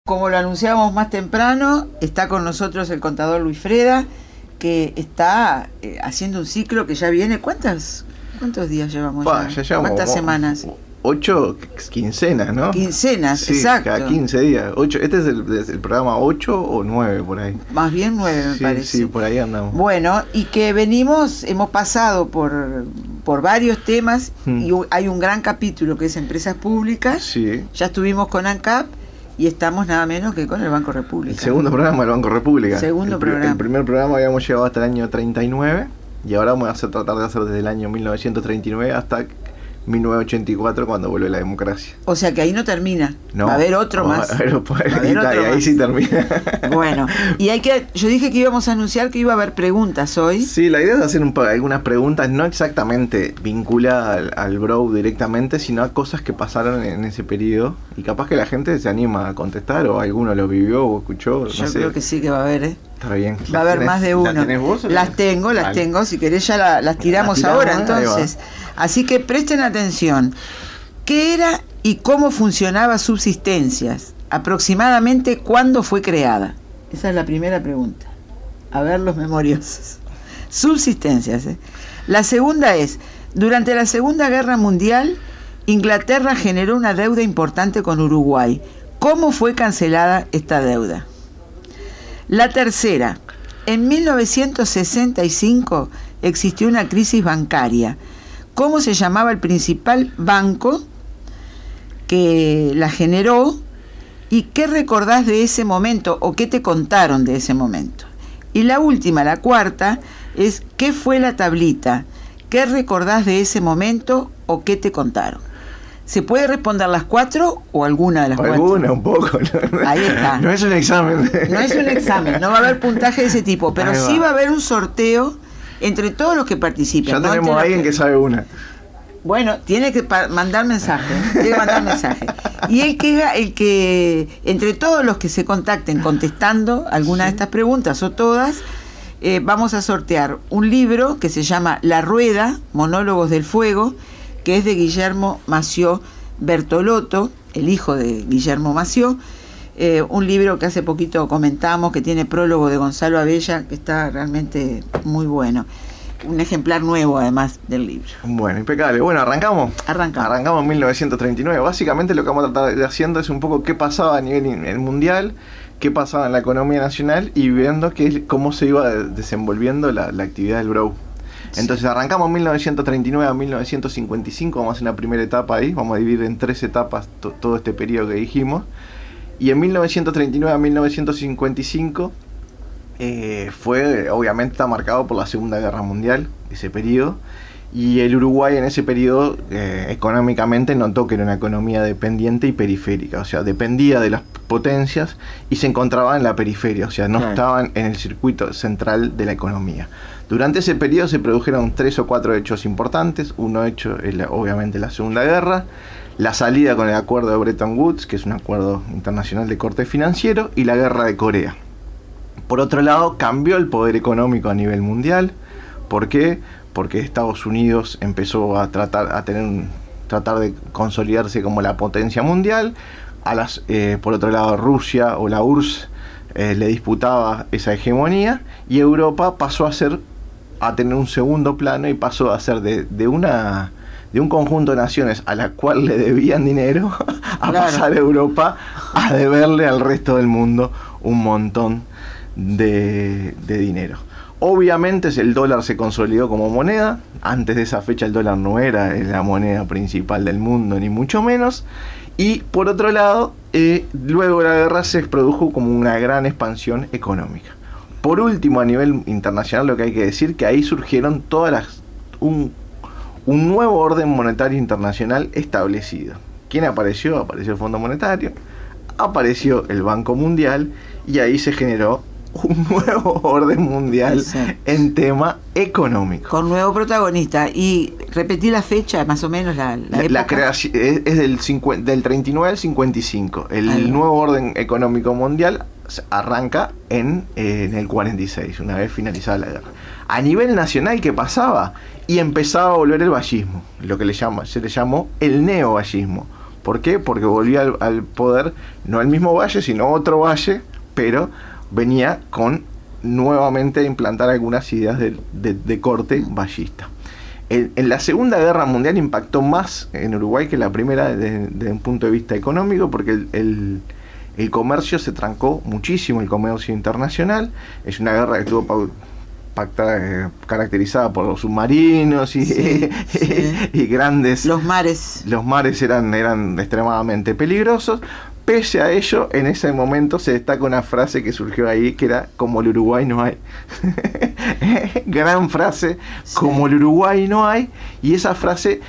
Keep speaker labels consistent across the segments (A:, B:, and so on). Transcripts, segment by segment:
A: Como lo anunciábamos más temprano, está con nosotros el contador Luis Freda, que está haciendo un ciclo que ya viene. ¿Cuántos días llevamos ya? ¿Cuántas semanas?
B: 8 quincenas, ¿no?
A: Quincenas, sí, exacto.
B: Cada 15 días. 8, este es el programa 8 o 9 por ahí.
A: Más bien 9 me parece.
B: Sí, por ahí andamos.
A: Bueno, y que hemos pasado por varios temas y hay un gran capítulo que es Empresas Públicas.
B: Sí.
A: Ya estuvimos con ANCAP. Y estamos nada menos que con el Banco República.
B: El segundo programa del Banco República.
A: Programa.
B: El primer programa habíamos llegado hasta el año 39 y ahora vamos a tratar de hacer desde el año 1939 hasta 1984 cuando vuelve la democracia.
A: O sea que ahí no termina.
B: No,
A: va a haber otro más.
B: Ahí sí termina.
A: Bueno, y yo dije que íbamos a anunciar que iba a haber preguntas hoy.
B: Sí, la idea es hacer algunas preguntas, no exactamente vinculadas al Brow directamente, sino a cosas que pasaron en ese periodo. Y capaz que la gente se anima a contestar, o alguno lo vivió o escuchó.
A: Yo creo que sí que va a haber,
B: Está bien.
A: Va a haber más de uno.
B: ¿Las tenés vos?
A: Las tengo. Si querés ya las tiramos ahora, entonces. Así que presten atención. ¿Qué era y cómo funcionaba Subsistencias? Aproximadamente, ¿cuándo fue creada? Esa es la primera pregunta. A ver los memoriosos. Subsistencias. La segunda es, durante la Segunda Guerra Mundial, Inglaterra generó una deuda importante con Uruguay. ¿Cómo fue cancelada esta deuda? La tercera, en 1965 existió una crisis bancaria. ¿Cómo se llamaba el principal banco que la generó? ¿Y qué recordás de ese momento o qué te contaron de ese momento? Y la última, la cuarta, es ¿qué fue la tablita? ¿Qué recordás de ese momento o qué te contaron? ¿Se puede responder las 4 o alguna de las 4?
B: Alguna, un poco.
A: Ahí está.
B: No es un examen.
A: No es un examen, no va a haber puntaje de ese tipo, pero sí va a haber un sorteo entre todos los que participen.
B: Ya tenemos a alguien que sabe una.
A: Bueno, tiene que mandar mensaje. Y el que entre todos los que se contacten contestando alguna de estas preguntas o todas, vamos a sortear un libro que se llama La Rueda, Monólogos del Fuego, que es de Guillermo Massieu Bertolotto, el hijo de Guillermo Massieu, un libro que hace poquito comentamos, que tiene prólogo de Gonzalo Abella, que está realmente muy bueno. Un ejemplar nuevo, además, del libro.
B: Bueno, impecable. Bueno, ¿arrancamos? Arrancamos en 1939. Básicamente lo que vamos a tratar de haciendo es un poco qué pasaba a nivel mundial, qué pasaba en la economía nacional y viendo cómo se iba desenvolviendo la actividad del Brow. Entonces arrancamos en 1939 a 1955, vamos a hacer una primera etapa ahí, vamos a dividir en 3 etapas todo este periodo que dijimos. Y en 1939 a 1955 obviamente está marcado por la Segunda Guerra Mundial, ese periodo. Y el Uruguay en ese periodo económicamente notó que era una economía dependiente y periférica, o sea, dependía de las potencias y se encontraba en la periferia, o sea, no estaban en el circuito central de la economía. Durante ese periodo se produjeron 3 o 4 hechos importantes. Uno hecho es obviamente la Segunda Guerra, la salida con el acuerdo de Bretton Woods, que es un acuerdo internacional de corte financiero, y la guerra de Corea. Por otro lado, cambió el poder económico a nivel mundial. ¿Por qué? Porque Estados Unidos empezó a tratar de consolidarse como la potencia mundial. Por otro lado, Rusia o la URSS le disputaba esa hegemonía, y Europa pasó a tener un segundo plano y pasó a ser de un conjunto de naciones a la cual le debían dinero a pasar a Europa a deberle al resto del mundo un montón de dinero. Obviamente el dólar se consolidó como moneda. Antes de esa fecha el dólar no era la moneda principal del mundo, ni mucho menos. Y por otro lado, luego de la guerra se produjo como una gran expansión económica. Por último, a nivel internacional, lo que hay que decir que ahí surgieron un nuevo orden monetario internacional establecido. ¿Quién apareció? Apareció el Fondo Monetario, apareció el Banco Mundial, y ahí se generó un nuevo orden mundial en tema económico.
A: Con nuevo protagonista. Y repetí la fecha, más o menos la época.
B: La creación es del 39 al 55. El nuevo orden económico mundial arranca en el 46, una vez finalizada la guerra. A nivel nacional, ¿qué pasaba? Y empezaba a volver el vallismo, lo que se le llamó el neovallismo. ¿Por qué? Porque volvía al poder, no el mismo Valle, sino otro Valle, pero venía con nuevamente a implantar algunas ideas de corte vallista. En la Segunda Guerra Mundial impactó más en Uruguay que la primera desde un punto de vista económico, porque el comercio se trancó muchísimo, el comercio internacional. Es una guerra que estuvo caracterizada por los submarinos y grandes...
A: Los mares.
B: Los mares eran extremadamente peligrosos. Pese a ello, en ese momento se destaca una frase que surgió ahí, que era: como el Uruguay no hay. Gran frase, como el Uruguay no hay. Y esa frase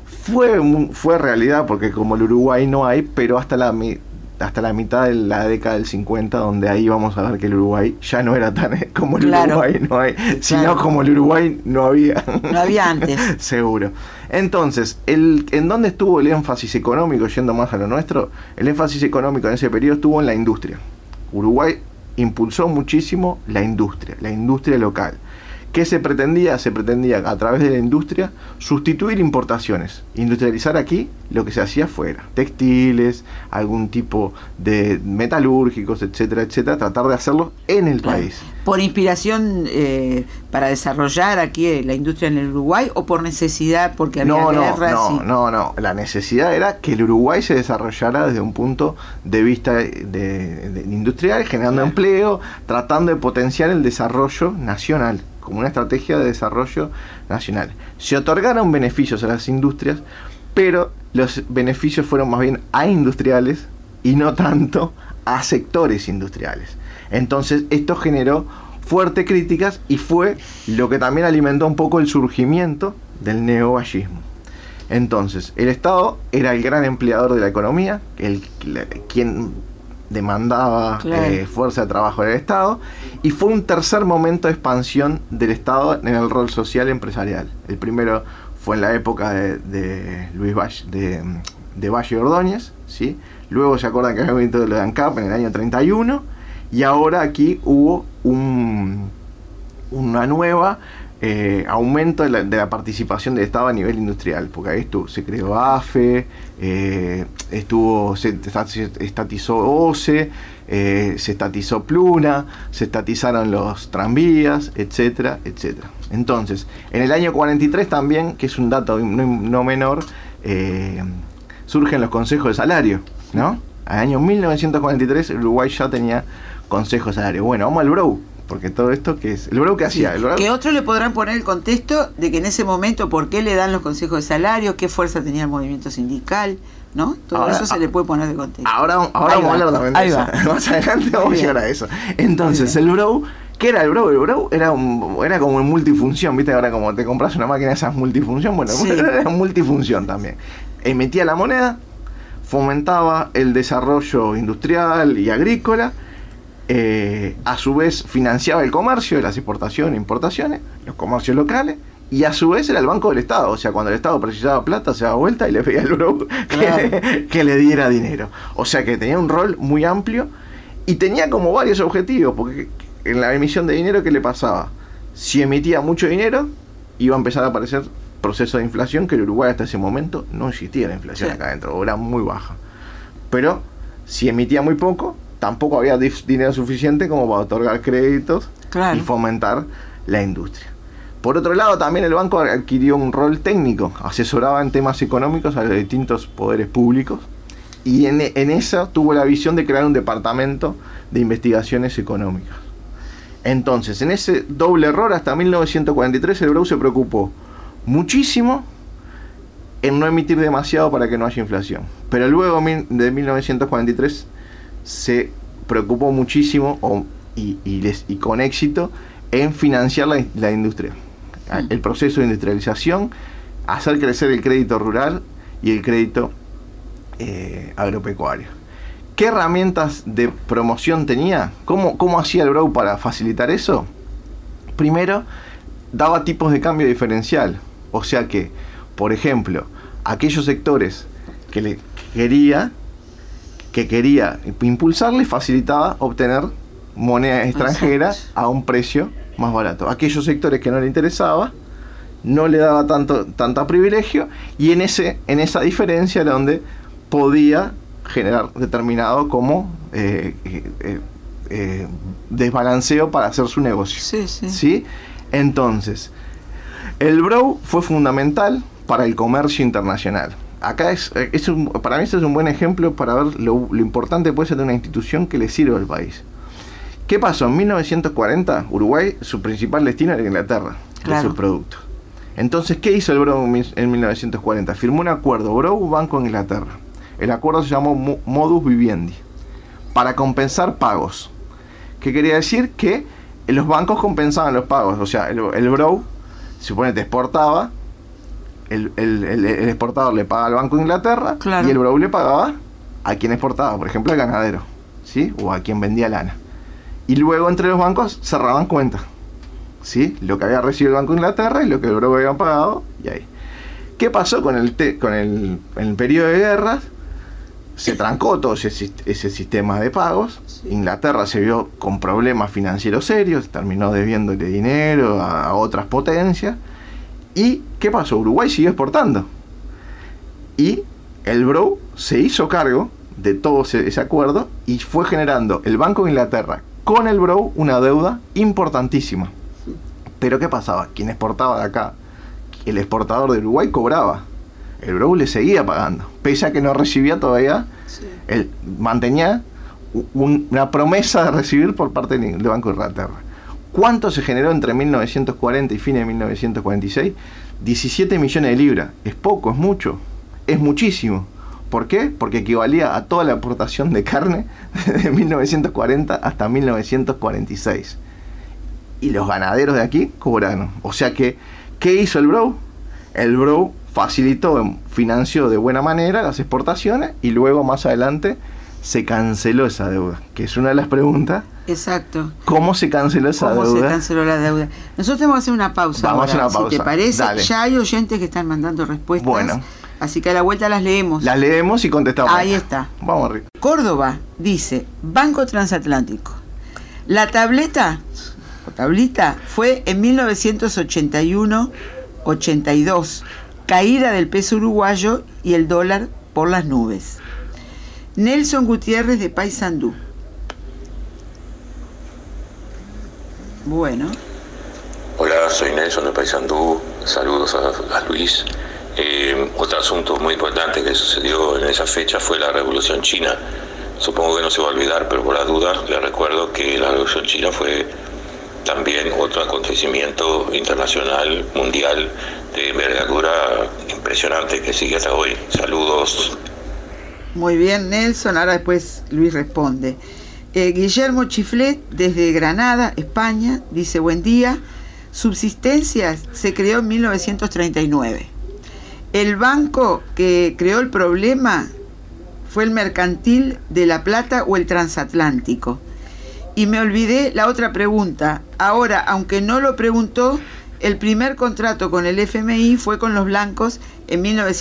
B: fue realidad, porque como el Uruguay no hay, pero hasta la mitad de la década del 50, donde ahí vamos a ver que el Uruguay ya no era tan como el Uruguay no hay, sino como el Uruguay no había.
A: No había antes.
B: Seguro. Entonces, ¿en dónde estuvo el énfasis económico, yendo más a lo nuestro? El énfasis económico en ese periodo estuvo en la industria. Uruguay impulsó muchísimo la industria local. ¿Qué se pretendía? Se pretendía, a través de la industria, sustituir importaciones, industrializar aquí lo que se hacía afuera, textiles, algún tipo de metalúrgicos, etcétera, etcétera, tratar de hacerlo en el país.
A: ¿Por inspiración para desarrollar aquí la industria en el Uruguay o por necesidad, porque había guerras?
B: No, la necesidad era que el Uruguay se desarrollara desde un punto de vista de industrial, generando empleo, tratando de potenciar el desarrollo nacional, como una estrategia de desarrollo nacional. Se otorgaron beneficios a las industrias, pero los beneficios fueron más bien a industriales y no tanto a sectores industriales. Entonces esto generó fuertes críticas y fue lo que también alimentó un poco el surgimiento del neovallismo. Entonces el Estado era el gran empleador de la economía, quien demandaba fuerza de trabajo del Estado, y fue un tercer momento de expansión del Estado en el rol social y empresarial. El primero fue en la época de Luis Valle, de Valle Ordóñez, ¿sí? Luego se acuerdan que había venido lo de ANCAP en el año 31, y ahora aquí hubo una nueva aumento de la participación del Estado a nivel industrial, porque ahí se creó AFE, se estatizó OCE, se estatizó Pluna, se estatizaron los tranvías, etcétera, etcétera. Entonces, en el año 43 también, que es un dato no menor, surgen los consejos de salario, ¿no? En el año 1943 Uruguay ya tenía consejos de salario. Bueno, vamos al BROU, porque todo esto, ¿qué es? ¿El BROU qué hacía? ¿El BROU?
A: Que otros le podrán poner el contexto de que en ese momento, ¿por qué le dan los consejos de salario? ¿Qué fuerza tenía el movimiento sindical? ¿no? Todo ahora, eso se le puede poner de contexto.
B: Ahora vamos a hablar también de eso. Más adelante vamos a llegar a eso. Entonces, el BROU, ¿qué era el BROU? El BROU era como en multifunción, ¿viste? Ahora como te compras una máquina de esas multifunción, bueno, sí, era multifunción también. Emitía la moneda, fomentaba el desarrollo industrial y agrícola, a su vez financiaba el comercio, las exportaciones e importaciones, los comercios locales, y a su vez era el banco del Estado. O sea, cuando el Estado precisaba plata, se daba vuelta y le pedía al BROU que le diera dinero. O sea que tenía un rol muy amplio y tenía como varios objetivos, porque en la emisión de dinero, ¿qué le pasaba? Si emitía mucho dinero, iba a empezar a aparecer proceso de inflación, que en Uruguay hasta ese momento no existía la inflación acá adentro, era muy baja. Pero si emitía muy poco, tampoco había dinero suficiente como para otorgar créditos y fomentar la industria. Por otro lado, también el banco adquirió un rol técnico, asesoraba en temas económicos a los distintos poderes públicos, y en eso tuvo la visión de crear un departamento de investigaciones económicas. Entonces, en ese doble error, hasta 1943 el BROU se preocupó muchísimo en no emitir demasiado para que no haya inflación. Pero luego de 1943 se preocupó muchísimo y con éxito en financiar la industria, el proceso de industrialización, hacer crecer el crédito rural y el crédito agropecuario. ¿Qué herramientas de promoción tenía? ¿Cómo hacía el BROU para facilitar eso? Primero, daba tipos de cambio diferencial. O sea que, por ejemplo, aquellos sectores que quería impulsarle, facilitaba obtener moneda extranjera a un precio más barato. Aquellos sectores que no le interesaba, no le daba tanto privilegio, y en esa diferencia era donde podía generar determinado como desbalanceo para hacer su negocio. ¿Sí? Entonces, el BROW fue fundamental para el comercio internacional. Acá para mí este es un buen ejemplo para ver lo importante puede ser de una institución que le sirve al país. ¿Qué pasó? En 1940, Uruguay, su principal destino era Inglaterra, de sus productos. Entonces, ¿qué hizo el BROW en 1940? Firmó un acuerdo BROW Banco Inglaterra. El acuerdo se llamó Modus Vivendi, para compensar pagos. ¿Qué quería decir? Que los bancos compensaban los pagos. O sea, el BROW, se supone, te exportaba, el exportador le pagaba al Banco de Inglaterra, y el BROW le pagaba a quien exportaba, por ejemplo, al ganadero, ¿sí? O a quien vendía lana. Y luego entre los bancos cerraban cuentas, ¿sí? Lo que había recibido el Banco de Inglaterra y lo que el BROW había pagado, y ahí. ¿Qué pasó con el periodo de guerras? Se trancó todo ese sistema de pagos. Inglaterra se vio con problemas financieros serios, terminó debiéndole dinero a otras potencias. ¿Y qué pasó? Uruguay siguió exportando. Y el BROW se hizo cargo de todo ese acuerdo y fue generando el Banco de Inglaterra con el BROW una deuda importantísima. Pero ¿qué pasaba? Quien exportaba de acá, el exportador de Uruguay cobraba. El BROW le seguía pagando, pese a que no recibía todavía, él mantenía una promesa de recibir por parte del Banco de Inglaterra. ¿Cuánto se generó entre 1940 y fines de 1946? 17 millones de libras. ¿Es poco? ¿Es mucho? Es muchísimo. ¿Por qué? Porque equivalía a toda la exportación de carne desde 1940 hasta 1946. Y los ganaderos de aquí cobraron. O sea que, ¿qué hizo el BROW? El BROW facilitó, financió de buena manera las exportaciones y luego más adelante se canceló esa deuda, que es una de las preguntas.
A: Exacto.
B: ¿Cómo se canceló esa deuda? ¿Cómo se
A: canceló la deuda? Nosotros vamos a hacer una pausa.
B: Vamos a hacer una pausa.
A: Si te parece,
B: dale.
A: Ya hay oyentes que están mandando respuestas.
B: Bueno.
A: Así que a la vuelta las leemos.
B: Las leemos y contestamos.
A: Ahí está.
B: Vamos arriba.
A: Córdoba dice, Banco Transatlántico. La tablita fue en 1981-82. Caída del peso uruguayo y el dólar por las nubes. Nelson Gutiérrez de Paysandú. Bueno.
C: Hola, soy Nelson de Paysandú. Saludos a Luis. Otro asunto muy importante que sucedió en esa fecha fue la Revolución China. Supongo que no se va a olvidar, pero por la duda le recuerdo que la Revolución China fue también otro acontecimiento internacional, mundial, de envergadura impresionante que sigue hasta hoy. Saludos.
A: Muy bien, Nelson. Ahora después Luis responde. Guillermo Chiflet, desde Granada, España, dice, buen día. Subsistencias se creó en 1939. El banco que creó el problema fue el Mercantil de La Plata o el Transatlántico. Y me olvidé la otra pregunta. Ahora, aunque no lo preguntó, el primer contrato con el FMI fue con los blancos en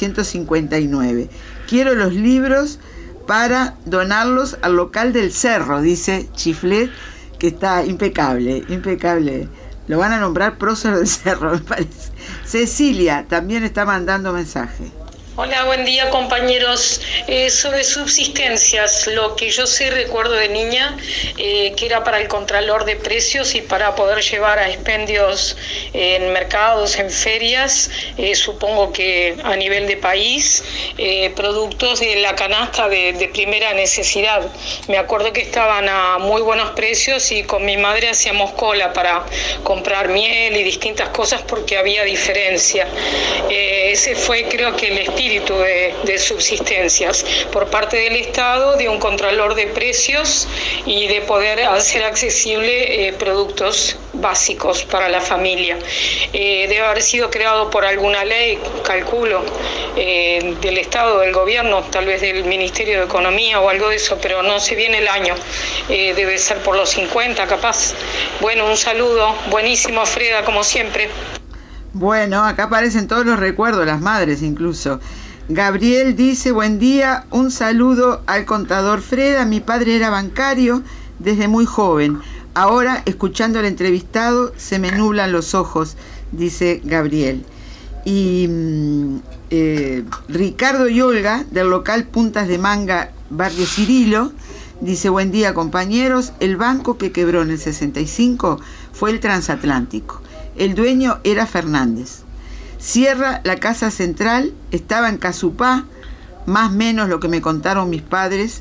A: 1959. Quiero los libros para donarlos al local del Cerro, dice Chiflet, que está impecable. Lo van a nombrar prócer del Cerro, me parece. Cecilia también está mandando mensaje.
D: Hola, buen día compañeros. Sobre subsistencias, lo que yo sí recuerdo de niña, que era para el contralor de precios y para poder llevar a expendios en mercados, en ferias, supongo que a nivel de país, productos de la canasta de primera necesidad. Me acuerdo que estaban a muy buenos precios y con mi madre hacíamos cola para comprar miel y distintas cosas porque había diferencia. Ese fue, creo que, el espíritu de subsistencias por parte del Estado, de un contralor de precios y de poder hacer accesible productos básicos para la familia. Debe haber sido creado por alguna ley, calculo, del Estado, del gobierno, tal vez del Ministerio de Economía o algo de eso, pero no sé bien el año. Debe ser por los 50 capaz. Bueno, un saludo, buenísimo Freda, como siempre.
A: Bueno, acá aparecen todos los recuerdos, las madres incluso. Gabriel dice, buen día, un saludo al contador Freda. Mi padre era bancario desde muy joven. Ahora, escuchando al entrevistado, se me nublan los ojos, dice Gabriel. Y Ricardo y Olga, del local Puntas de Manga, barrio Cirilo, dice: buen día, compañeros. El banco que quebró en el 65 fue el Transatlántico. El dueño era Fernández. Cierra la casa central, estaba en Casupá, más o menos lo que me contaron mis padres.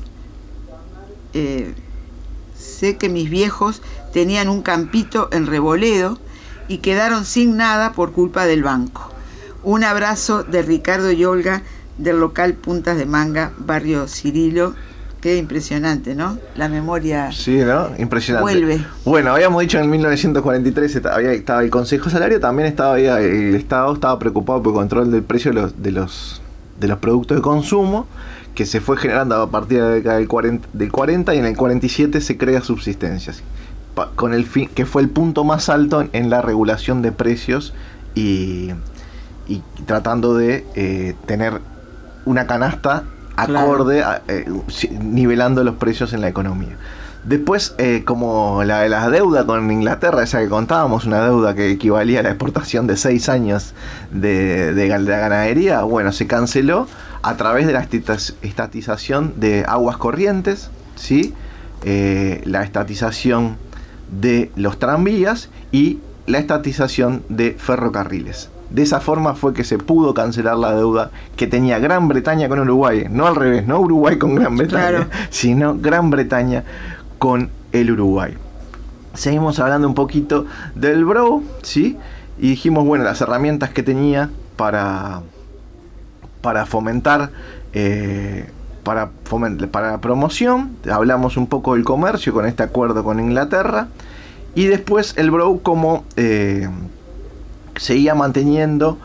A: Sé que mis viejos tenían un campito en Reboledo y quedaron sin nada por culpa del banco. Un abrazo de Ricardo y Olga, del local Puntas de Manga, barrio Cirilo. Qué impresionante, ¿no? La memoria.
B: Sí, ¿no? Impresionante.
A: Vuelve.
B: Bueno, habíamos dicho en 1943 estaba el Consejo Salario, también estaba ahí, el Estado estaba preocupado por el control del precio de los productos de consumo, que se fue generando a partir de la década del 40 y en el 47 se crea Subsistencias, con el fin, que fue el punto más alto en la regulación de precios y tratando de tener una canasta acorde, nivelando los precios en la economía. Después, como la deuda con Inglaterra, esa que contábamos, una deuda que equivalía a la exportación de 6 años de ganadería, bueno, se canceló a través de la estatización de aguas corrientes, ¿sí? La estatización de los tranvías y la estatización de ferrocarriles. De esa forma fue que se pudo cancelar la deuda que tenía Gran Bretaña con Uruguay, no al revés, no Uruguay con Gran Bretaña, claro, sino Gran Bretaña con el Uruguay. Seguimos hablando un poquito del BROW, ¿sí? Y dijimos, bueno, las herramientas que tenía para fomentar, para la promoción. Hablamos un poco del comercio con este acuerdo con Inglaterra. Y después el BROW como seguía manteniendo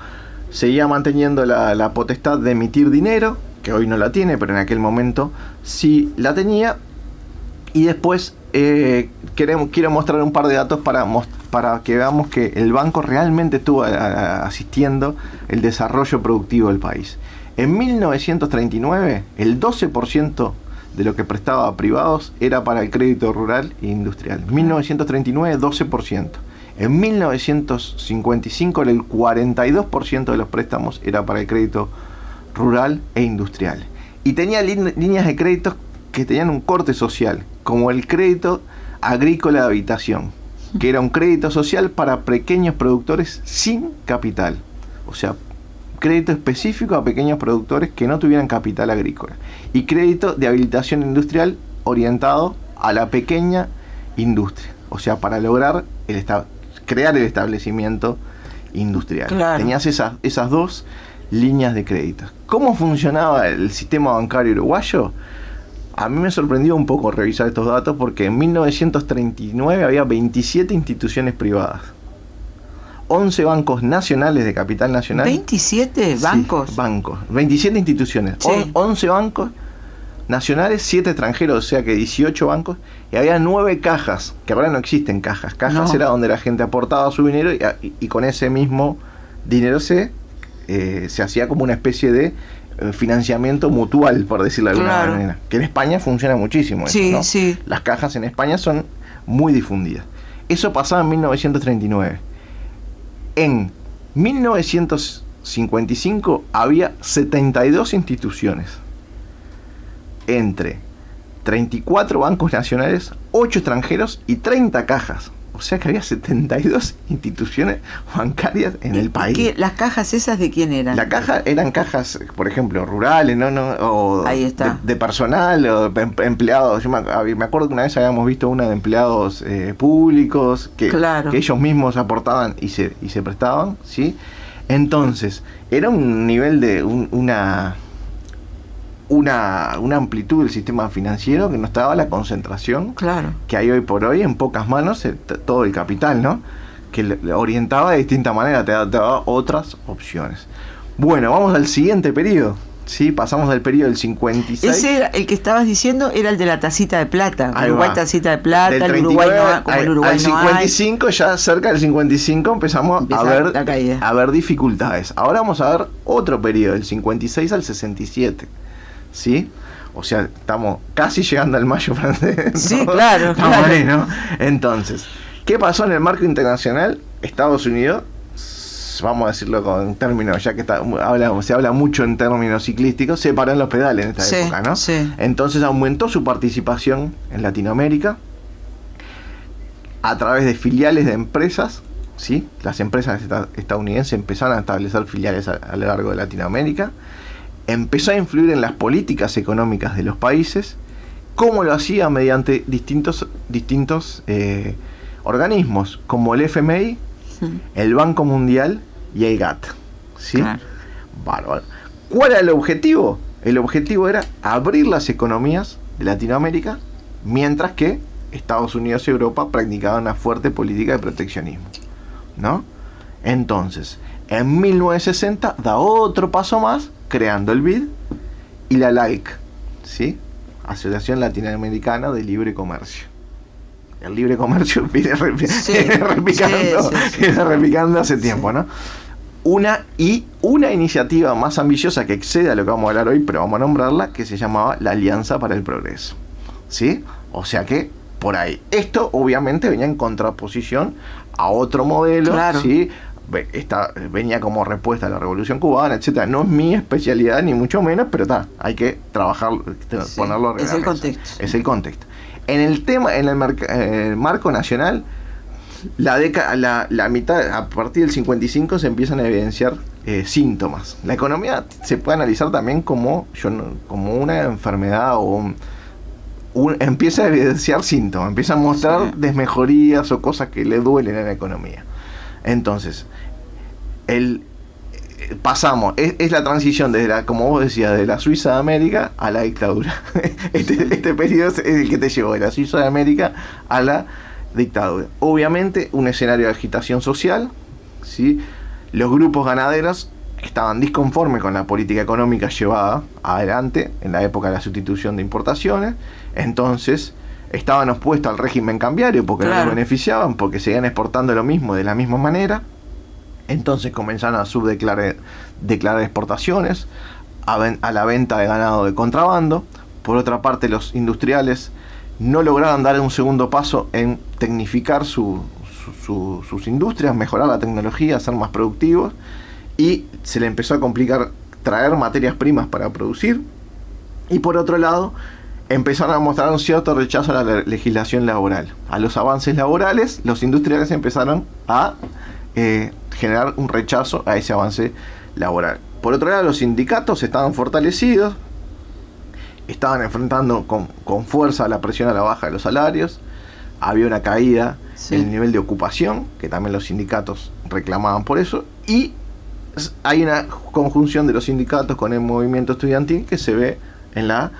B: la potestad de emitir dinero, que hoy no la tiene, pero en aquel momento sí la tenía. Y después quiero mostrar un par de datos para que veamos que el banco realmente estuvo asistiendo el desarrollo productivo del país. En 1939, el 12% de lo que prestaba a privados era para el crédito rural e industrial. 1939, 12%. En 1955, el 42% de los préstamos era para el crédito rural e industrial. Y tenía líneas de créditos que tenían un corte social, como el crédito agrícola de habitación, que era un crédito social para pequeños productores sin capital. O sea, crédito específico a pequeños productores que no tuvieran capital agrícola. Y crédito de habilitación industrial orientado a la pequeña industria. O sea, para lograr crear el establecimiento industrial. Claro. Tenías esas dos líneas de crédito. ¿Cómo funcionaba el sistema bancario uruguayo? A mí me sorprendió un poco revisar estos datos porque en 1939 había 27 instituciones privadas. 11 bancos nacionales de capital nacional. ¿27 bancos? Sí, bancos. 27 instituciones. Sí. 11 bancos nacionales, 7 extranjeros, o sea que 18 bancos. Y había 9 cajas, que ahora no existen cajas. Cajas era donde la gente aportaba su dinero y con ese mismo dinero se hacía como una especie de financiamiento mutual, por decirlo de alguna manera. Que en España funciona muchísimo eso, ¿no? Sí. Las cajas en España son muy difundidas. Eso pasaba en 1939. En 1955 había 72 instituciones, entre 34 bancos nacionales, 8 extranjeros y 30 cajas. O sea que había 72 instituciones bancarias en el país. ¿Las cajas esas de quién eran? La caja eran cajas, por ejemplo, rurales, o ahí está. De personal, o empleados. Yo me acuerdo que una vez habíamos visto una de empleados públicos que ellos mismos aportaban y se prestaban, ¿sí? Entonces, era un nivel de una amplitud del sistema financiero que nos daba la concentración que hay hoy por hoy en pocas manos, todo el capital, ¿no? Que le orientaba de distinta manera, te daba otras opciones. Bueno, vamos al siguiente periodo. Sí, pasamos del periodo del 56. Ese era el que estabas diciendo, era el de la tacita de plata. Uruguay tacita de plata, del el Uruguay no, como el Uruguay al 55, no ya cerca del 55 empezamos a ver dificultades. Ahora vamos a ver otro periodo, del 56 al 67. ¿Sí? O sea, estamos casi llegando al mayo francés. Sí, ¿no? Claro. Ahí, ¿no? Entonces, ¿qué pasó en el marco internacional? Estados Unidos vamos a decirlo con términos, ya que se habla mucho en términos ciclísticos, se paró en los pedales en esta época, ¿no?
A: Sí.
B: Entonces aumentó su participación en Latinoamérica a través de filiales de empresas, ¿sí? Las empresas estadounidenses empezaron a establecer filiales a lo largo de Latinoamérica, empezó a influir en las políticas económicas de los países, como lo hacía mediante distintos organismos, como el FMI, el Banco Mundial y el GATT, ¿sí?
A: Claro.
B: Bárbaro. ¿Cuál era el objetivo? El objetivo era abrir las economías de Latinoamérica, mientras que Estados Unidos y Europa practicaban una fuerte política de proteccionismo, ¿no? Entonces, en 1960 da otro paso más, creando el BID y la LALC, ¿sí? Asociación Latinoamericana de Libre Comercio. El libre comercio viene replicando hace tiempo, ¿no? Una iniciativa más ambiciosa que excede a lo que vamos a hablar hoy, pero vamos a nombrarla, que se llamaba la Alianza para el Progreso, ¿sí? O sea que, por ahí. Esto, obviamente, venía en contraposición a otro modelo,
A: claro.
B: ¿sí? Venía como respuesta a la Revolución Cubana, etcétera. No es mi especialidad, ni mucho menos, pero hay que trabajar, ponerlo
A: es el contexto.
B: Es el contexto. En el tema, en el marco nacional, la mitad, a partir del 55 se empiezan a evidenciar síntomas. La economía se puede analizar también como una enfermedad o empieza a evidenciar síntomas, empieza a mostrar desmejorías o cosas que le duelen a la economía. Entonces, pasamos, es la transición desde como vos decías, de la Suiza de América a la dictadura. Este periodo es el que te llevó de la Suiza de América a la dictadura. Obviamente, un escenario de agitación social, ¿sí? Los grupos ganaderos estaban disconformes con la política económica llevada adelante en la época de la sustitución de importaciones, entonces estaban opuestos al régimen cambiario porque no lo beneficiaban, porque seguían exportando lo mismo de la misma manera. Entonces comenzaron a declarar exportaciones a la venta de ganado de contrabando. Por otra parte, los industriales no lograron dar un segundo paso en tecnificar sus industrias, mejorar la tecnología, ser más productivos, y se le empezó a complicar traer materias primas para producir. Y por otro lado, empezaron a mostrar un cierto rechazo a la legislación laboral. A los avances laborales, los industriales empezaron a generar un rechazo a ese avance laboral. Por otro lado, los sindicatos estaban fortalecidos, estaban enfrentando con fuerza la presión a la baja de los salarios, había una caída en el nivel de ocupación, que también los sindicatos reclamaban por eso, y hay una conjunción de los sindicatos con el movimiento estudiantil que se ve en la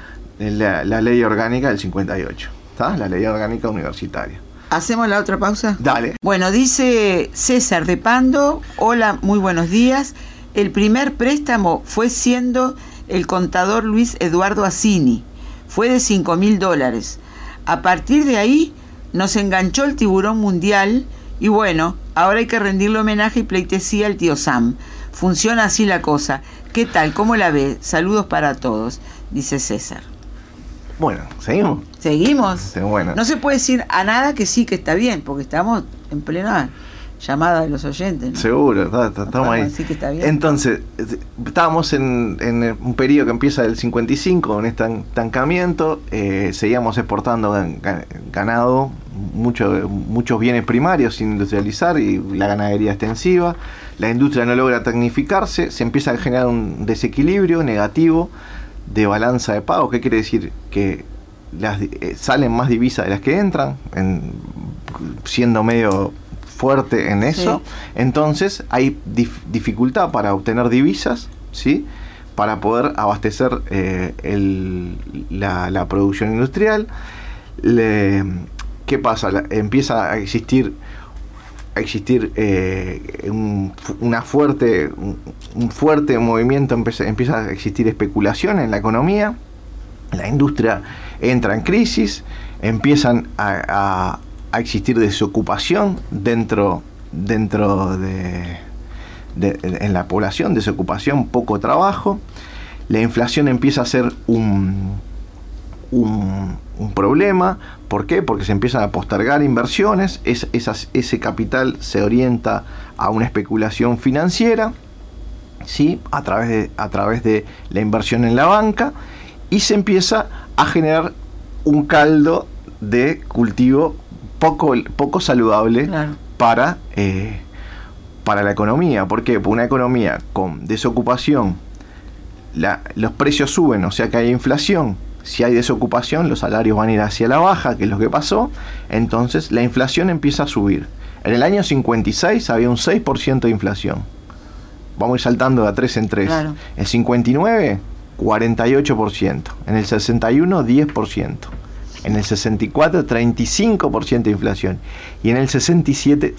B: ley orgánica del 58, ¿tá? La ley orgánica universitaria.
A: ¿Hacemos la otra pausa?
B: Dale.
A: Bueno, dice César de Pando: hola, muy buenos días. El primer préstamo fue siendo el contador Luis Eduardo Assini. Fue de $5.000. A partir de ahí nos enganchó el tiburón mundial y bueno, ahora hay que rendirle homenaje y pleitesía al tío Sam. Funciona así la cosa. ¿Qué tal? ¿Cómo la ve? Saludos para todos, dice César.
B: Bueno, ¿seguimos?
A: ¿Seguimos?
B: Bueno.
A: No se puede decir a nada que sí, que está bien, porque estamos en plena llamada de los oyentes, ¿no?
B: Seguro, estamos ahí.
A: Decir que está bien.
B: Entonces, estábamos en un periodo que empieza del 55, con este estancamiento, seguíamos exportando ganado, muchos bienes primarios sin industrializar y la ganadería extensiva. La industria no logra tecnificarse, se empieza a generar un desequilibrio negativo de balanza de pagos. ¿Qué quiere decir? Que salen más divisas de las que entran, siendo medio fuerte en eso. Sí. Entonces hay dificultad para obtener divisas, ¿sí? Para poder abastecer la producción industrial. ¿Qué pasa? Empieza a existir un fuerte movimiento, empieza a existir especulación en la economía, la industria entra en crisis, empiezan a existir desocupación dentro de en la población, desocupación, poco trabajo, la inflación empieza a ser un problema. ¿Por qué? Porque se empiezan a postergar inversiones, ese capital se orienta a una especulación financiera, ¿sí? a través de la inversión en la banca, y se empieza a generar un caldo de cultivo poco saludable, claro, para la economía. ¿Por qué? Porque una economía con desocupación, los precios suben, o sea que hay inflación. Si hay desocupación, los salarios van a ir hacia la baja, que es lo que pasó. Entonces la inflación empieza a subir. En el año 56 había un 6% de inflación. Vamos a ir saltando de a 3 en 3. Claro. En 59, 48%. En el 61, 10%. En el 64, 35% de inflación. Y en el 67,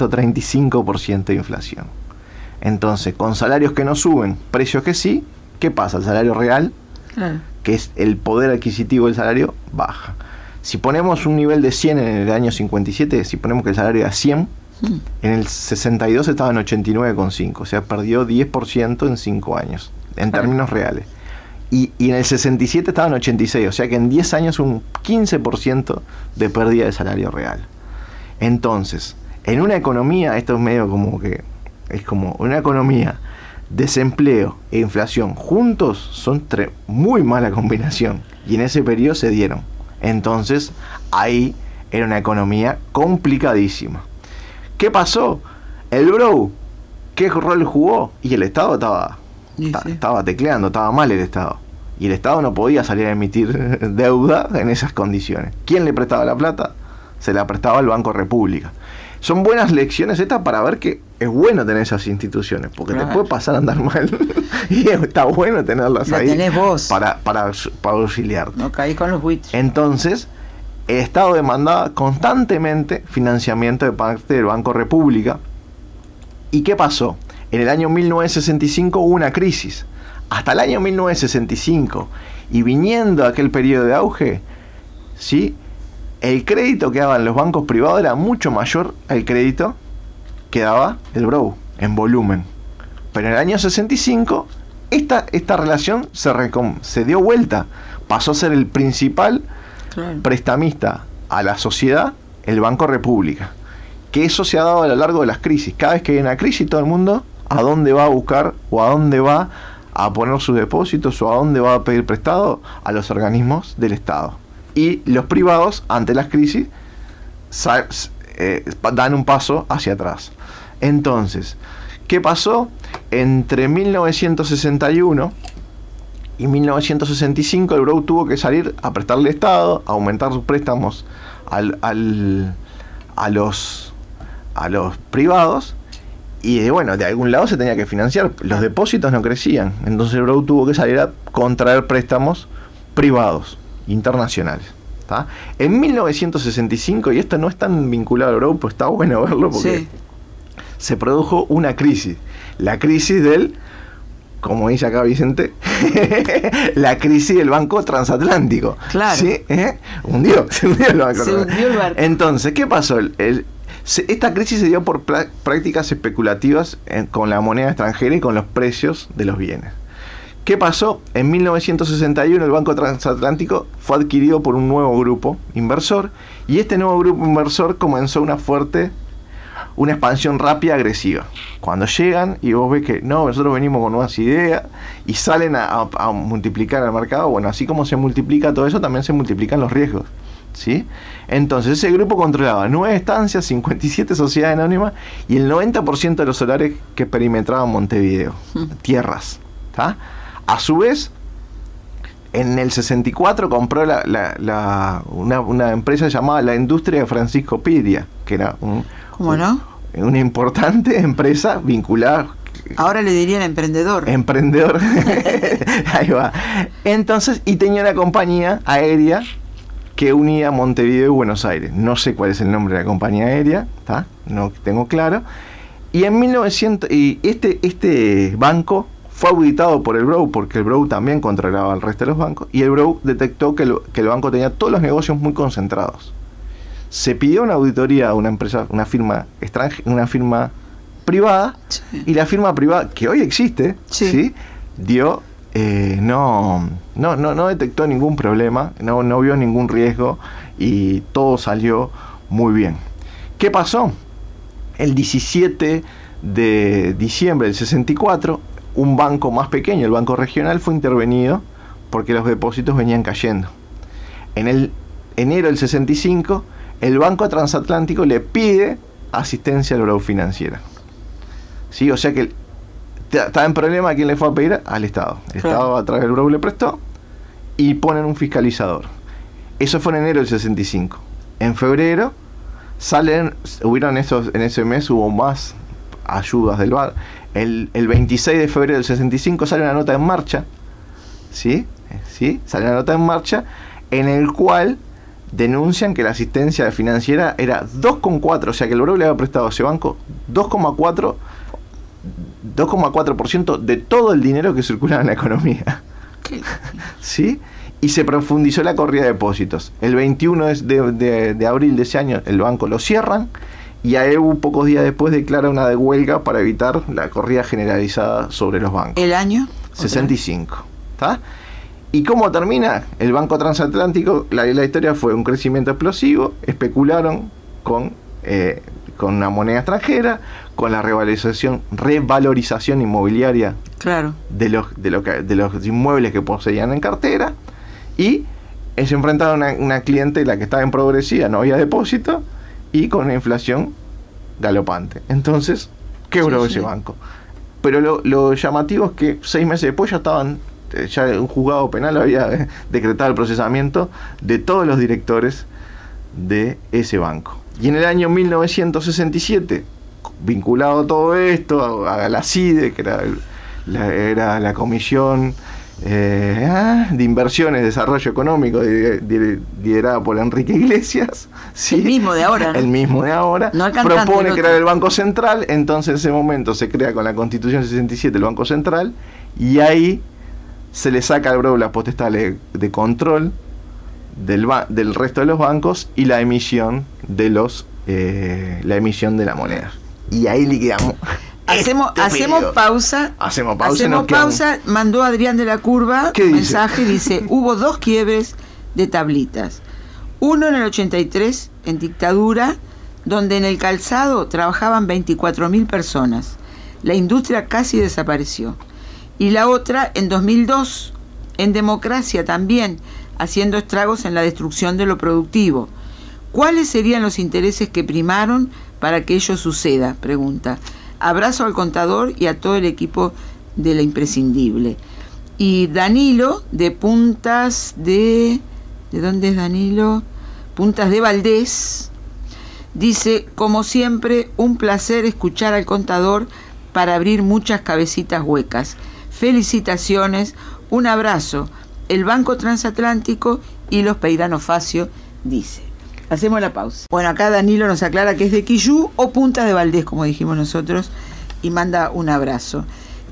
B: 135% de inflación. Entonces, con salarios que no suben, precios que sí, ¿qué pasa? El salario real, claro, que es el poder adquisitivo del salario, baja. Si ponemos un nivel de 100 en el año 57, si ponemos que el salario era 100, en el 62 estaba en 89,5. O sea, perdió 10% en 5 años, en términos reales. Y en el 67 estaba en 86, o sea que en 10 años un 15% de pérdida de salario real. Entonces, en una economía, esto es medio como que, es como una economía, desempleo e inflación juntos son muy mala combinación, y en ese periodo se dieron. Entonces, ahí era una economía complicadísima. ¿Qué pasó? El Bro, ¿qué rol jugó? Y el Estado estaba tecleando, estaba mal el Estado. Y el Estado no podía salir a emitir deuda en esas condiciones. ¿Quién le prestaba la plata? Se la prestaba el Banco República. Son buenas lecciones estas para ver que es bueno tener esas instituciones, porque claro, te puede pasar a andar mal. Y está bueno tenerlas ahí.
A: Tenés vos.
B: Para auxiliarte.
A: No caí con los buitres.
B: Entonces, el Estado demandaba constantemente financiamiento de parte del Banco República. ¿Y qué pasó? En el año 1965 hubo una crisis. Hasta el año 1965, y viniendo aquel periodo de auge, ¿sí?, el crédito que daban los bancos privados era mucho mayor al crédito que daba el Bro en volumen. Pero en el año 65 esta relación se dio vuelta. Pasó a ser el principal, claro, prestamista a la sociedad, el Banco República. Que eso se ha dado a lo largo de las crisis. Cada vez que hay una crisis, todo el mundo a dónde va a buscar o a dónde va a poner sus depósitos o a dónde va a pedir prestado, a los organismos del Estado. Y los privados, ante las crisis, dan un paso hacia atrás. Entonces, ¿qué pasó? Entre 1961 y 1965 el Bro tuvo que salir a prestarle al Estado, a aumentar sus préstamos a los privados. Y bueno, de algún lado se tenía que financiar. Los depósitos no crecían. Entonces el Bro tuvo que salir a contraer préstamos privados, internacionales. ¿Tá? En 1965, y esto no es tan vinculado al Bro, pues está bueno verlo porque sí, se produjo una crisis. La crisis del, como dice acá Vicente, la crisis del Banco Transatlántico.
A: Claro.
B: ¿Sí? Hundió el Banco.
A: Se hundió el barco.
B: Entonces, ¿qué pasó? Esta crisis se dio por prácticas especulativas con la moneda extranjera y con los precios de los bienes. ¿Qué pasó? En 1961 el Banco Transatlántico fue adquirido por un nuevo grupo inversor, y este nuevo grupo inversor comenzó una expansión rápida, agresiva. Cuando llegan y vos ves que no, nosotros venimos con nuevas ideas y salen a multiplicar el mercado, bueno, así como se multiplica todo eso, también se multiplican los riesgos. ¿Sí? Entonces ese grupo controlaba 9 estancias, 57 sociedades anónimas y el 90% de los solares que perimetraban Montevideo, tierras. ¿Tá? A su vez, en el 64 compró una empresa llamada La Industria de Francisco Piria, que era una importante empresa vinculada.
A: Ahora le dirían emprendedor.
B: Ahí va. Entonces, y tenía una compañía aérea que unía Montevideo y Buenos Aires. No sé cuál es el nombre de la compañía aérea, ¿tá? No tengo claro. Y en 1900, y este banco fue auditado por el Bro, porque el Bro también controlaba al resto de los bancos, y el Bro detectó que el banco tenía todos los negocios muy concentrados. Se pidió una auditoría a una firma privada, sí, y la firma privada, que hoy existe, sí, ¿sí?, dio no detectó ningún problema, no vio ningún riesgo y todo salió muy bien. ¿Qué pasó? El 17 de diciembre del 64, un banco más pequeño, el Banco Regional, fue intervenido porque los depósitos venían cayendo. En el enero del 65, el Banco Transatlántico le pide asistencia al Bureau Financiera. ¿Sí? O sea que estaba en problema, ¿a quién le fue a pedir? Al Estado. El Estado a través del Bureau le prestó y ponen un fiscalizador. Eso fue en enero del 65. En febrero hubieron en ese mes hubo más ayudas del BAD. El 26 de febrero del 65 sale una nota en marcha, ¿sí? Sale una nota en marcha en el cual denuncian que la asistencia financiera era 2,4, o sea que el Bureau le había prestado a ese banco 2,4% de todo el dinero que circulaba en la economía. ¿Sí? Y se profundizó la corrida de depósitos. El 21 de abril de ese año el banco lo cierran y AEBU pocos días después declara una de huelga para evitar la corrida generalizada sobre los bancos.
A: ¿El año?
B: 65. ¿Está? ¿Y cómo termina? El Banco Transatlántico, la historia fue un crecimiento explosivo, especularon con una moneda extranjera, con la revalorización inmobiliaria,
A: claro,
B: de los inmuebles que poseían en cartera, y se enfrentaron a una clientela que estaba empobrecida, no había depósito, y con una inflación galopante. Entonces, quebró ese banco. Pero lo llamativo es que 6 meses después ya un juzgado penal había decretado el procesamiento de todos los directores de ese banco. Y en el año 1967, vinculado a todo esto, a la CIDE, que era la Comisión de Inversiones y Desarrollo Económico, liderada por Enrique Iglesias, ¿sí?
A: El mismo de ahora, ¿no?
B: El mismo de ahora,
A: no
B: propone crear el Banco Central. Entonces en ese momento se crea con la Constitución 67 el Banco Central, y ahí se le saca al Bureau la potestad de control del resto de los bancos y la emisión de la moneda. Y ahí liquidamos.
A: Hacemos pausa.
B: Hacemos pausa.
A: Mandó Adrián de la Curva un mensaje, dice: hubo 2 quiebres de tablitas. Uno en el 83, en dictadura, donde en el calzado trabajaban 24.000 personas. La industria casi desapareció. Y la otra en 2002, en democracia también, haciendo estragos en la destrucción de lo productivo. ¿Cuáles serían los intereses que primaron para que ello suceda? Pregunta. Abrazo al contador y a todo el equipo de La Imprescindible. Y Danilo, de Puntas de... ¿De dónde es Danilo? Puntas de Valdés. Dice: como siempre, un placer escuchar al contador para abrir muchas cabecitas huecas. Felicitaciones, un abrazo. El Banco Transatlántico y los Peirano Facio, dice. Hacemos la pausa. Bueno, acá Danilo nos aclara que es de Quillú o Puntas de Valdés, como dijimos nosotros, y manda un abrazo.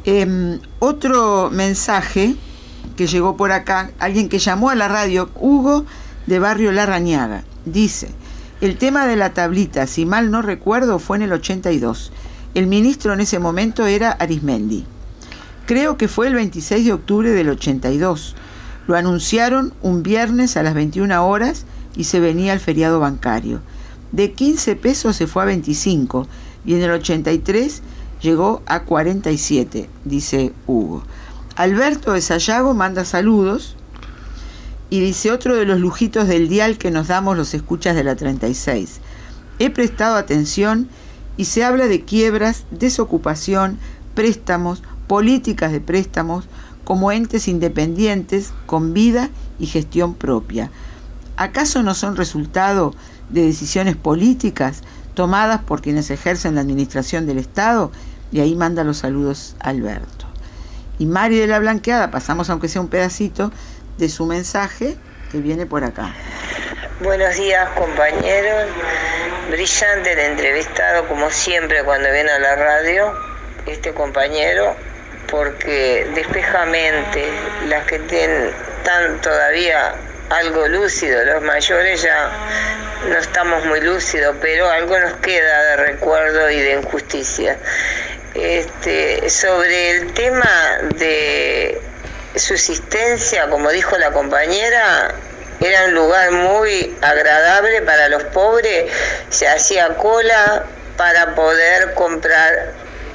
A: Otro mensaje que llegó por acá, alguien que llamó a la radio, Hugo de Barrio Larrañaga, dice: el tema de la tablita, si mal no recuerdo, fue en el 82. El ministro en ese momento era Arismendi. Creo que fue el 26 de octubre del 82. Lo anunciaron un viernes a las 21 horas y se venía el feriado bancario. De 15 pesos se fue a 25 y en el 83 llegó a 47, dice Hugo. Alberto de Sayago manda saludos y dice: otro de los lujitos del dial que nos damos los escuchas de la 36. He prestado atención y se habla de quiebras, desocupación, préstamos, políticas de préstamos como entes independientes con vida y gestión propia. ¿Acaso no son resultado de decisiones políticas tomadas por quienes ejercen la administración del Estado? Y ahí manda los saludos Alberto. Y Mari de la Blanqueada, pasamos aunque sea un pedacito de su mensaje que viene por acá.
E: Buenos días, compañeros. Brillante el entrevistado, como siempre cuando viene a la radio, este compañero, porque despeja mente. Las que están todavía algo lúcidos, los mayores ya no estamos muy lúcidos, pero algo nos queda de recuerdo y de injusticia. Sobre el tema de subsistencia, como dijo la compañera, era un lugar muy agradable para los pobres. Se hacía cola para poder comprar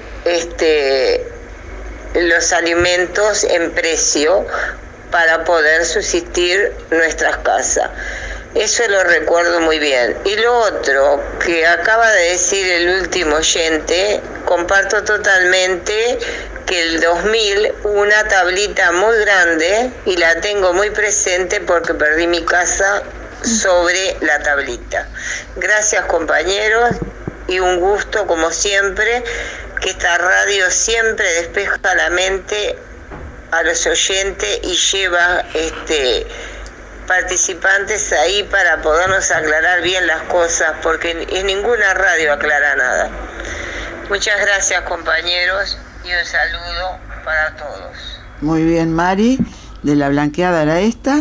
E: los alimentos en precio para poder subsistir nuestras casas. Eso lo recuerdo muy bien. Y lo otro que acaba de decir el último oyente, comparto totalmente que el 2000 hubo una tablita muy grande y la tengo muy presente porque perdí mi casa sobre la tablita. Gracias, compañeros, y un gusto como siempre, que esta radio siempre despeja la mente a los oyentes y lleva participantes ahí para podernos aclarar bien las cosas, porque en ninguna radio aclara nada. Muchas gracias, compañeros, y un saludo para todos.
A: Muy bien, Mari, de la blanqueada era esta.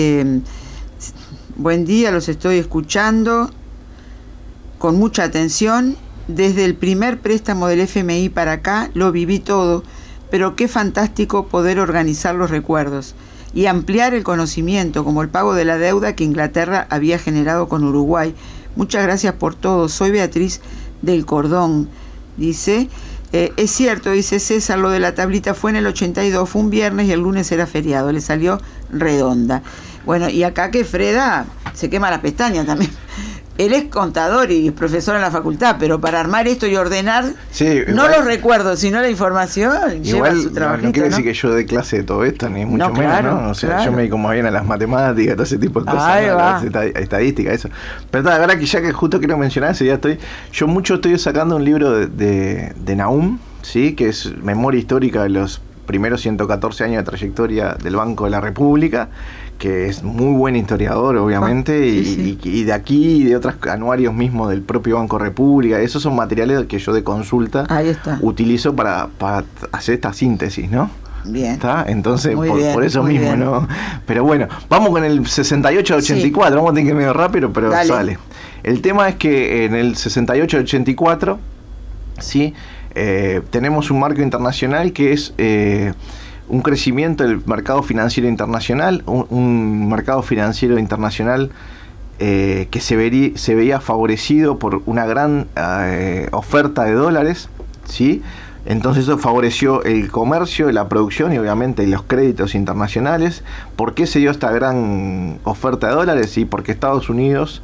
A: Buen día, los estoy escuchando con mucha atención. Desde el primer préstamo del FMI para acá lo viví todo, pero qué fantástico poder organizar los recuerdos y ampliar el conocimiento, como el pago de la deuda que Inglaterra había generado con Uruguay. Muchas gracias por todo. Soy Beatriz del Cordón. Dice, es cierto, dice César, lo de la tablita fue en el 82, fue un viernes y el lunes era feriado, le salió redonda. Bueno, y acá que Freda se quema las pestañas también. Él es contador y profesor en la facultad, pero para armar esto y ordenar, sí, igual, no los recuerdos, sino la información,
B: igual,
A: lleva su trabajito,
B: no quiere decir que yo dé clase de todo esto, ni mucho menos,
A: claro,
B: ¿no? O sea,
A: claro.
B: yo me dedico más bien a las matemáticas, todo ese tipo de cosas, ¿no? Estadística, eso. Pero la verdad que ya que justo quiero mencionar, yo mucho estoy sacando un libro de Nahum, ¿sí? Que es memoria histórica de los primeros 114 años de trayectoria del Banco de la República, que es muy buen historiador, obviamente, y de aquí y de otros anuarios mismos del propio Banco República. Esos son materiales que yo de consulta utilizo para hacer esta síntesis, ¿no?
A: Bien.
B: ¿Está? Entonces,
A: bien,
B: por eso mismo, bien, ¿no? Pero bueno, vamos con el 68 al 84, vamos a tener que ir medio rápido, pero dale, sale. El tema es que en el 68 al 84, ¿sí? Tenemos un marco internacional que es un crecimiento del mercado financiero internacional, un mercado financiero internacional que se veía favorecido por una gran oferta de dólares, ¿sí? Entonces eso favoreció el comercio, la producción y obviamente los créditos internacionales. ¿Por qué se dio esta gran oferta de dólares? ¿Sí? Porque Estados Unidos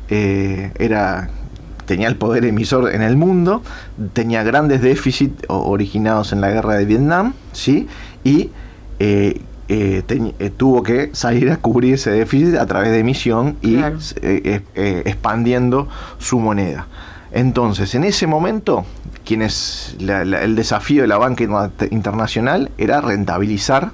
B: tenía el poder emisor en el mundo, tenía grandes déficits originados en la guerra de Vietnam, ¿sí? Y tuvo que salir a cubrir ese déficit a través de emisión y claro, expandiendo su moneda. Entonces, en ese momento, el desafío de la banca internacional era rentabilizar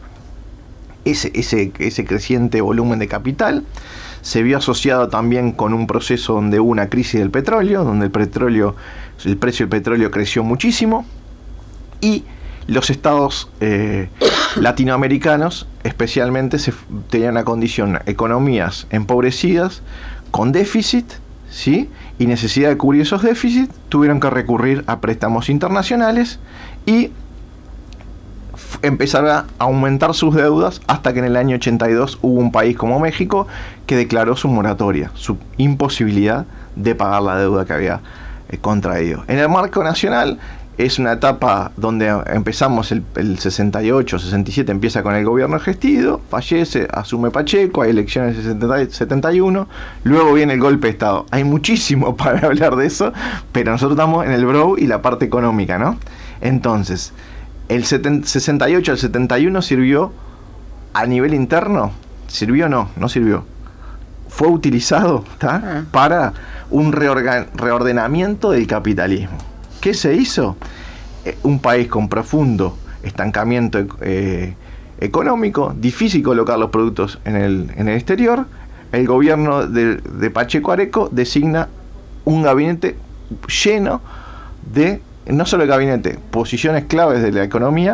B: ese creciente volumen de capital. Se vio asociado también con un proceso donde hubo una crisis del petróleo, donde el precio del petróleo creció muchísimo, y los estados latinoamericanos especialmente tenían una condición, economías empobrecidas, con déficit, ¿sí? Y necesidad de cubrir esos déficits, tuvieron que recurrir a préstamos internacionales y empezar a aumentar sus deudas, hasta que en el año 82 hubo un país como México que declaró su moratoria, su imposibilidad de pagar la deuda que había contraído. En el marco nacional es una etapa donde empezamos el 68, 67, empieza con el gobierno Gestido, fallece, asume Pacheco, hay elecciones en 71, luego viene el golpe de Estado. Hay muchísimo para hablar de eso, pero nosotros estamos en el BROW y la parte económica, ¿no? Entonces, el 68 al 71 sirvió a nivel interno. ¿Sirvió o no? No sirvió. Fue utilizado, ¿tá? Para un reordenamiento del capitalismo. ¿Qué se hizo? Un país con profundo estancamiento económico, difícil colocar los productos en el exterior. El gobierno de Pacheco Areco designa un gabinete lleno de, no solo el gabinete, posiciones claves de la economía,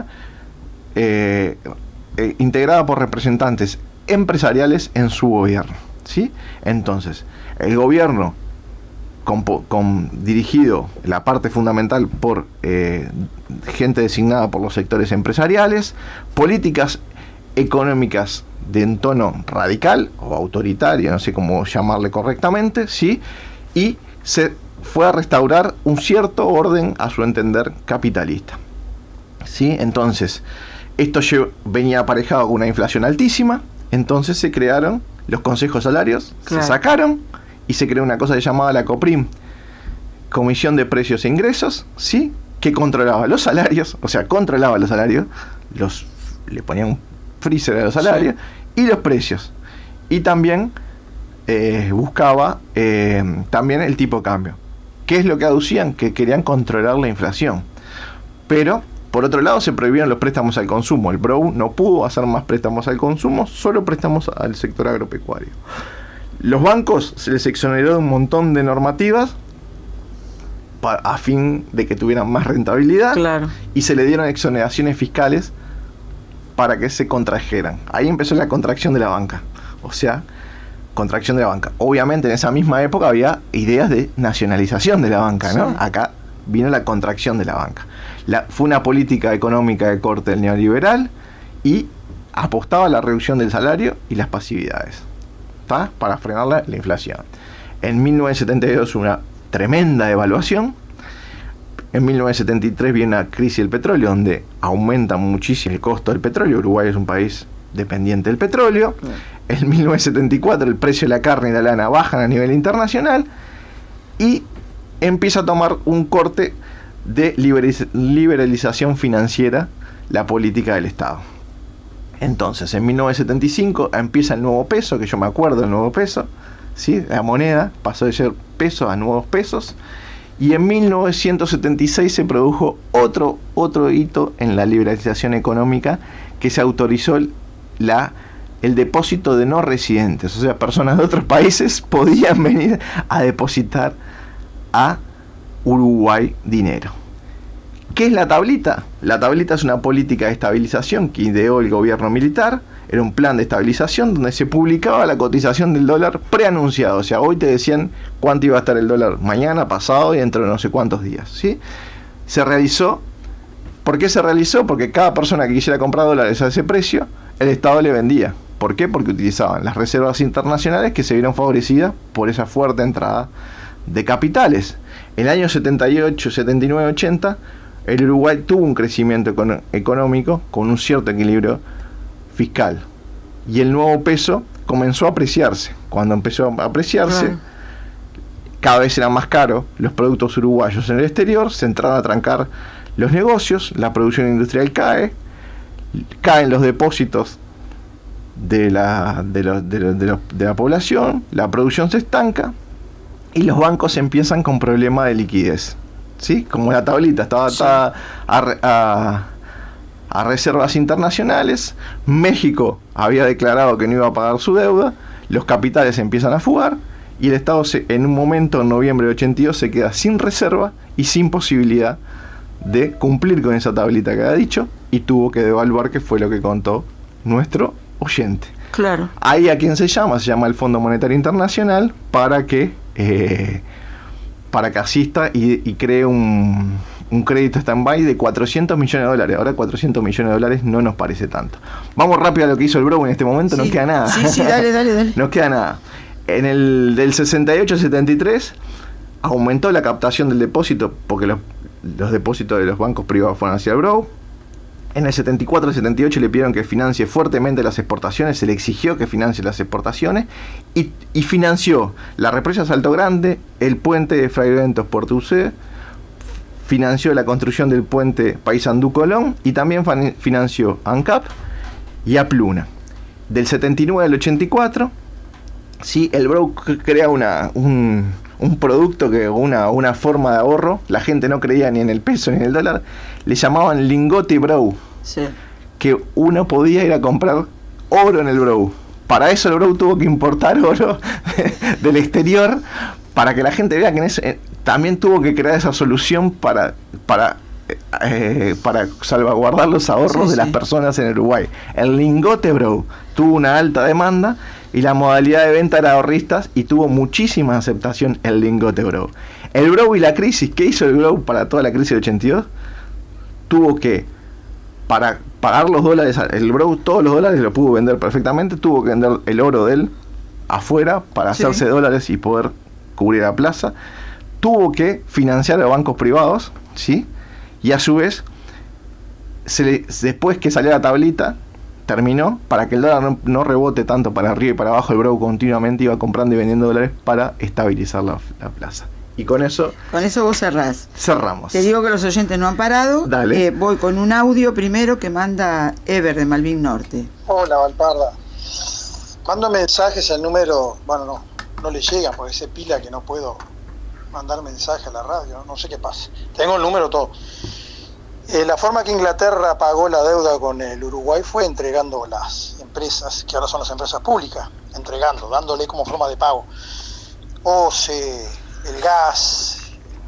B: integrada por representantes empresariales en su gobierno, ¿sí? Entonces, el gobierno dirigido, la parte fundamental, por gente designada por los sectores empresariales, políticas económicas de en tono radical o autoritario, no sé cómo llamarle correctamente, ¿sí? Y se fue a restaurar un cierto orden, a su entender, capitalista, ¿sí? Entonces, esto venía aparejado con una inflación altísima, entonces se crearon los consejos salarios, claro, se sacaron y se creó una cosa que llamaba la COPRIM, Comisión de Precios e Ingresos, ¿sí? Que controlaba los salarios, o sea, controlaba los salarios, le ponían un freezer a los salarios, sí, y los precios. Y también buscaba también el tipo de cambio. ¿Qué es lo que aducían? Que querían controlar la inflación. Pero, por otro lado, se prohibieron los préstamos al consumo. El BROU no pudo hacer más préstamos al consumo, solo préstamos al sector agropecuario. Los bancos se les exoneró de un montón de normativas a fin de que tuvieran más rentabilidad, claro, y se le dieron exoneraciones fiscales para que se contrajeran. Ahí empezó la contracción de la banca. O sea, contracción de la banca. Obviamente en esa misma época había ideas de nacionalización de la banca, ¿no? Sí. Acá vino la contracción de la banca. Fue una política económica de corte del neoliberal y apostaba a la reducción del salario y las pasividades, ¿tá? Para frenar la inflación. En 1972 una tremenda devaluación. En 1973 viene una crisis del petróleo donde aumenta muchísimo el costo del petróleo. Uruguay es un país dependiente del petróleo. En 1974 el precio de la carne y la lana bajan a nivel internacional y empieza a tomar un corte de liberalización financiera la política del Estado. Entonces, en 1975 empieza el nuevo peso, que yo me acuerdo del nuevo peso, ¿sí? La moneda pasó de ser pesos a nuevos pesos. Y en 1976 se produjo otro hito en la liberalización económica, que se autorizó el depósito de no residentes. O sea, personas de otros países podían venir a depositar a Uruguay dinero. ¿Qué es la tablita? La tablita es una política de estabilización que ideó el gobierno militar. Era un plan de estabilización donde se publicaba la cotización del dólar preanunciado. O sea, hoy te decían cuánto iba a estar el dólar mañana, pasado y dentro de no sé cuántos días, ¿sí? Se realizó. ¿Por qué se realizó? Porque cada persona que quisiera comprar dólares a ese precio, el Estado le vendía. ¿Por qué? Porque utilizaban las reservas internacionales que se vieron favorecidas por esa fuerte entrada de capitales. En el año 78, 79, 80, el Uruguay tuvo un crecimiento económico con un cierto equilibrio fiscal. Y el nuevo peso comenzó a apreciarse. Cuando empezó a apreciarse, cada vez eran más caros los productos uruguayos en el exterior, se entraron a trancar los negocios, la producción industrial caen los depósitos de la población, la producción se estanca y los bancos empiezan con problemas de liquidez, ¿sí? Como la tablita estaba atada a reservas internacionales, México había declarado que no iba a pagar su deuda, los capitales empiezan a fugar y el Estado en un momento, en noviembre de 82, se queda sin reserva y sin posibilidad de cumplir con esa tablita que había dicho y tuvo que devaluar, que fue lo que contó nuestro oyente.
A: Claro.
B: Ahí a quien se llama el Fondo Monetario Internacional para que asista y cree un crédito stand-by de $400 millones. Ahora $400 millones no nos parece tanto. Vamos rápido a lo que hizo el BROU en este momento, sí, no queda nada.
A: Sí, dale.
B: No queda nada. En el del 68 al 73 aumentó la captación del depósito porque los depósitos de los bancos privados fueron hacia el BROU. En el 74 al 78 le pidieron que financie fuertemente las exportaciones, se le exigió que financie las exportaciones y financió la represa Salto Grande, el puente de Fray Bentos Puerto Ucé, financió la construcción del puente Paysandú Colón y también financió ANCAP y APLUNA. Del 79 al 84, sí, el BROU crea un producto, una forma de ahorro. La gente no creía ni en el peso ni en el dólar. Le llamaban lingote BROU. Sí. Que uno podía ir a comprar oro en el BROU. Para eso el BROU tuvo que importar oro del exterior, para que la gente vea que también tuvo que crear esa solución para salvaguardar los ahorros de las personas en Uruguay. El lingote BROU tuvo una alta demanda y la modalidad de venta era ahorristas y tuvo muchísima aceptación el lingote BROU. El BROU y la crisis, ¿qué hizo el BROU para toda la crisis del 82? Tuvo que para pagar los dólares, el Bro todos los dólares lo pudo vender perfectamente, tuvo que vender el oro de él afuera para hacerse dólares y poder cubrir la plaza, tuvo que financiar a bancos privados, ¿sí? Y a su vez, después que salió la tablita, terminó, para que el dólar no rebote tanto para arriba y para abajo, el Bro continuamente iba comprando y vendiendo dólares para estabilizar la plaza. Y con eso
A: vos cerrás.
B: Cerramos.
A: Te digo que los oyentes no han parado.
B: Dale.
A: Voy con un audio primero que manda Ever de Malvin Norte.
F: Hola, Valparda. Mando mensajes al número, bueno, no le llegan porque se pila que no puedo mandar mensaje a la radio, no sé qué pasa. Tengo el número todo. La forma que Inglaterra pagó la deuda con el Uruguay fue entregando las empresas, que ahora son las empresas públicas, dándole como forma de pago. OCE, el gas,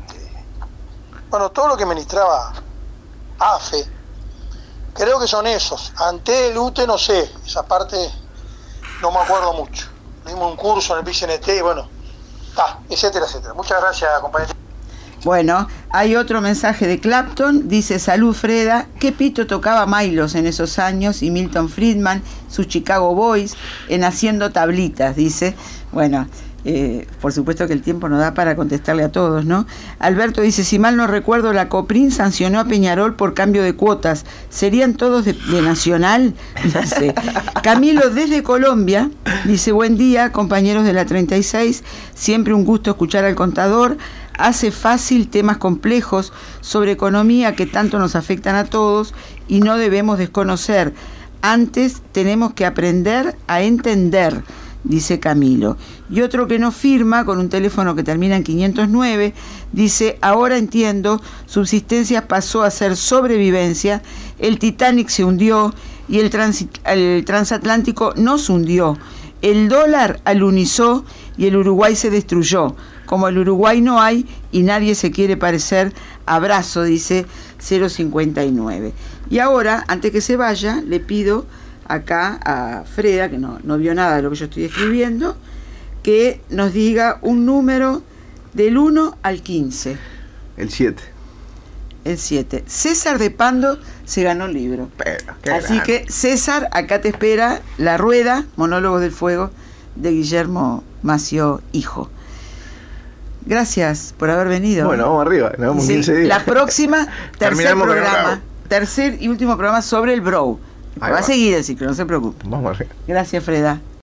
F: bueno, todo lo que administraba AFE, creo que son esos. Ante el UTE no sé, esa parte no me acuerdo mucho. Dimos un curso en el PCNT y bueno, etcétera, etcétera. Muchas gracias, compañero.
A: Bueno, hay otro mensaje de Clapton, dice: salud Freda, qué pito tocaba Milos en esos años y Milton Friedman, sus Chicago Boys, en Haciendo Tablitas, dice. Bueno, por supuesto que el tiempo no da para contestarle a todos, ¿no? Alberto dice: si mal no recuerdo, la Coprin sancionó a Peñarol por cambio de cuotas, ¿serían todos de Nacional? Dice. Camilo desde Colombia dice: buen día, compañeros de la 36, siempre un gusto escuchar al contador. Hace fácil temas complejos sobre economía que tanto nos afectan a todos y no debemos desconocer. Antes tenemos que aprender a entender, dice Camilo. Y otro que nos firma con un teléfono que termina en 509, dice: ahora entiendo, subsistencia pasó a ser sobrevivencia, el Titanic se hundió y el transatlántico no se hundió. El dólar alunizó y el Uruguay se destruyó. Como el Uruguay no hay y nadie se quiere parecer, abrazo, dice 059. Y ahora, antes que se vaya, le pido acá a Freda, que no vio nada de lo que yo estoy escribiendo, que nos diga un número del 1 al 15.
B: El 7.
A: El 7. César de Pando se ganó el libro. Así que, César, acá te espera La Rueda, Monólogos del Fuego, de Guillermo Mació, hijo. Gracias por haber venido.
B: Bueno, vamos arriba, nos vemos 15 días.
A: La próxima, tercer y último programa sobre el Bro. Va a seguir el ciclo, no se preocupe.
B: Vamos arriba.
A: Gracias, Freda.